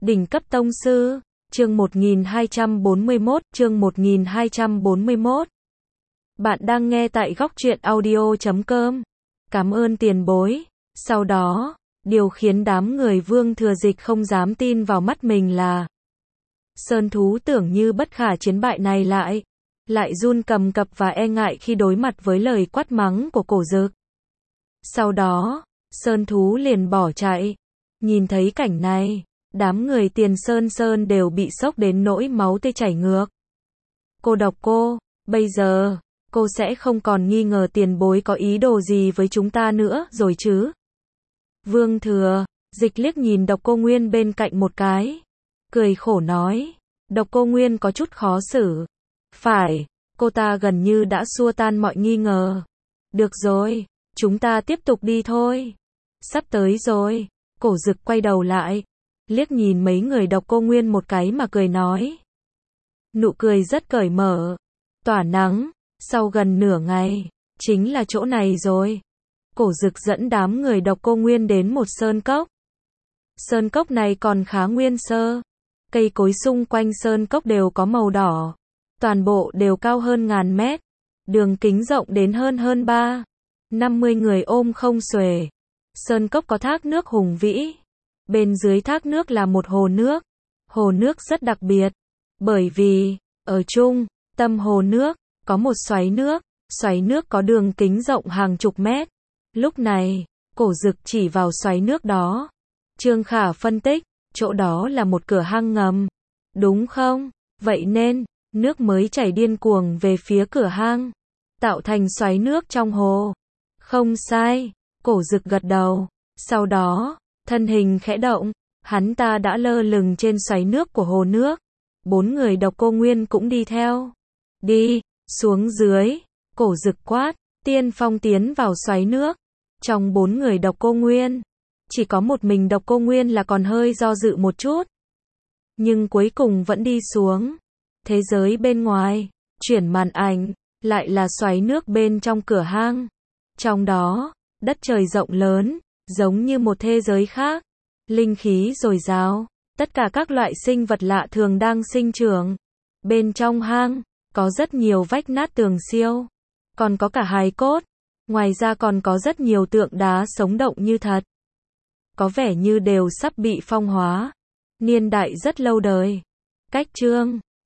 Đỉnh cấp tông sư, chương 1241. Bạn đang nghe tại góc truyện audio.com. Cảm ơn tiền bối. Sau đó, điều khiến đám người Vương Thừa Dịch không dám tin vào mắt mình là sơn thú tưởng như bất khả chiến bại này lại run cầm cập và e ngại khi đối mặt với lời quát mắng của Cổ Dực. Sau đó, sơn thú liền bỏ chạy. Nhìn thấy cảnh này, đám người Tiền Sơn đều bị sốc đến nỗi máu tê chảy ngược. Cô độc cô, bây giờ, cô sẽ không còn nghi ngờ tiền bối có ý đồ gì với chúng ta nữa rồi chứ? Vương Thừa Dịch liếc nhìn Độc Cô Nguyên bên cạnh một cái, cười khổ nói. Độc Cô Nguyên có chút khó xử. Phải, cô ta gần như đã xua tan mọi nghi ngờ. Được rồi, chúng ta tiếp tục đi thôi. Sắp tới rồi. Cổ Dực quay đầu lại, liếc nhìn mấy người Độc Cô Nguyên một cái mà cười nói. Nụ cười rất cởi mở, tỏa nắng, sau gần nửa ngày, chính là chỗ này rồi. Cổ Dực dẫn đám người Độc Cô Nguyên đến một sơn cốc. Sơn cốc này còn khá nguyên sơ, cây cối xung quanh sơn cốc đều có màu đỏ, toàn bộ đều cao hơn 1000 mét, đường kính rộng đến hơn 50 người ôm không xuể. Sơn cốc có thác nước hùng vĩ, bên dưới thác nước là một hồ nước rất đặc biệt, bởi vì, ở trung tâm hồ nước, có một xoáy nước có đường kính rộng hàng chục mét. Lúc này, Cổ Dực chỉ vào xoáy nước đó. Trương Khả phân tích, chỗ đó là một cửa hang ngầm, đúng không? Vậy nên, nước mới chảy điên cuồng về phía cửa hang, tạo thành xoáy nước trong hồ. Không sai. Cổ Dực gật đầu, sau đó, thân hình khẽ động, hắn ta đã lơ lửng trên xoáy nước của hồ nước. 4 người Độc Cô Nguyên cũng đi theo. Đi, xuống dưới, Cổ Dực quát, tiên phong tiến vào xoáy nước. Trong 4 người Độc Cô Nguyên, chỉ có một mình Độc Cô Nguyên là còn hơi do dự một chút. Nhưng cuối cùng vẫn đi xuống. Thế giới bên ngoài, chuyển màn ảnh, lại là xoáy nước bên trong cửa hang. Trong đó, đất trời rộng lớn, giống như một thế giới khác. Linh khí dồi dào, tất cả các loại sinh vật lạ thường đang sinh trưởng. Bên trong hang, có rất nhiều vách nát tường siêu, còn có cả hài cốt. Ngoài ra còn có rất nhiều tượng đá sống động như thật, có vẻ như đều sắp bị phong hóa. Niên đại rất lâu đời. Cách chương